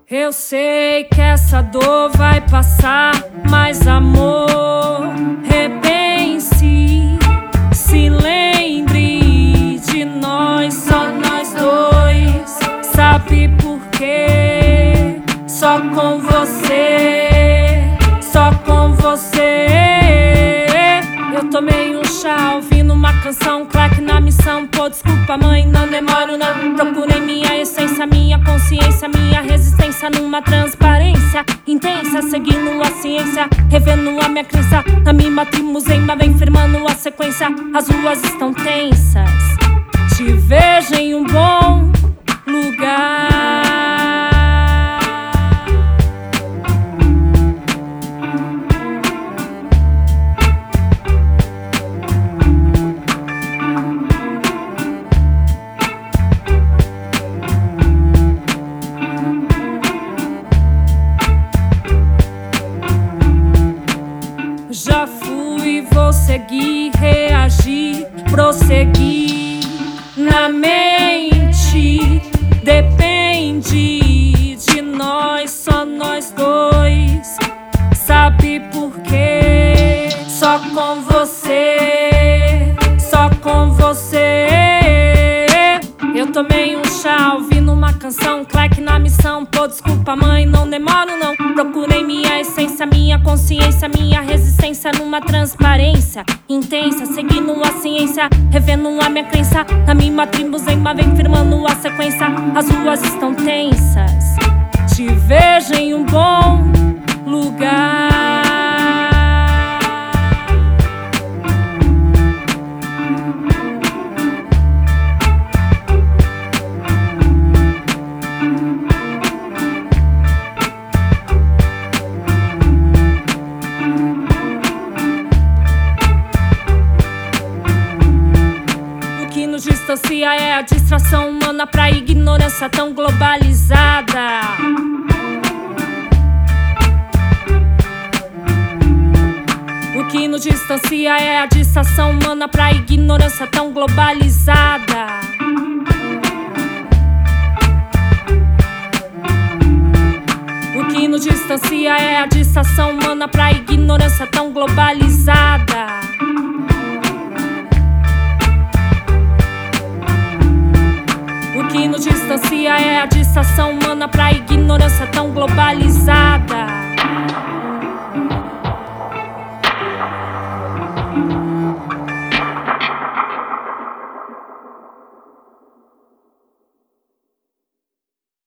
Eu sei que essa dor vai passar, mas amor, repense, se lembre de nós, só nós dois. Sabe por quê? Só com você, só com você. Eu tomei um chá ouvindo uma canção, claque na missão. Pô, desculpa mãe, não demoro não. Procurei minha essência, minha consciência, minha resistência numa transparência intensa, seguindo a ciência, revendo a minha crença. Na minha trimusema vem firmando a sequência. As ruas estão tensas, te vejo em um bom lugar. Já fui, vou seguir, reagir, prosseguir. Na mente depende de nós, só nós dois. Sabe por quê? Só com você, só com você. Eu tomei um chá ouvindo uma canção, claque na missão. Pô, desculpa mãe, não demoro não. Procurei minha essência, minha consciência, minha resistência numa transparência intensa, seguindo a ciência, revendo a minha crença. Na minha trimusema vem firmando a sequência. As ruas estão tensas, te vejo em um bom lugar. Distancia é a distração humana pra ignorância tão globalizada. O que nos distancia é a distração humana pra ignorância tão globalizada. O que nos distancia é a distração humana pra ignorância tão globalizada. O que nos distancia é a distração humana pra ignorância tão globalizada.